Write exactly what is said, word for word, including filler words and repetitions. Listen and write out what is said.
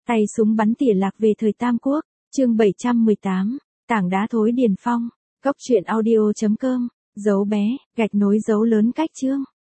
Tay súng bắn tỉa lạc về thời Tam Quốc, chương bảy trăm mười tám, tảng đá thối Điền Phong, góc truyện audio chấm com, dấu bé, gạch nối dấu lớn cách chương.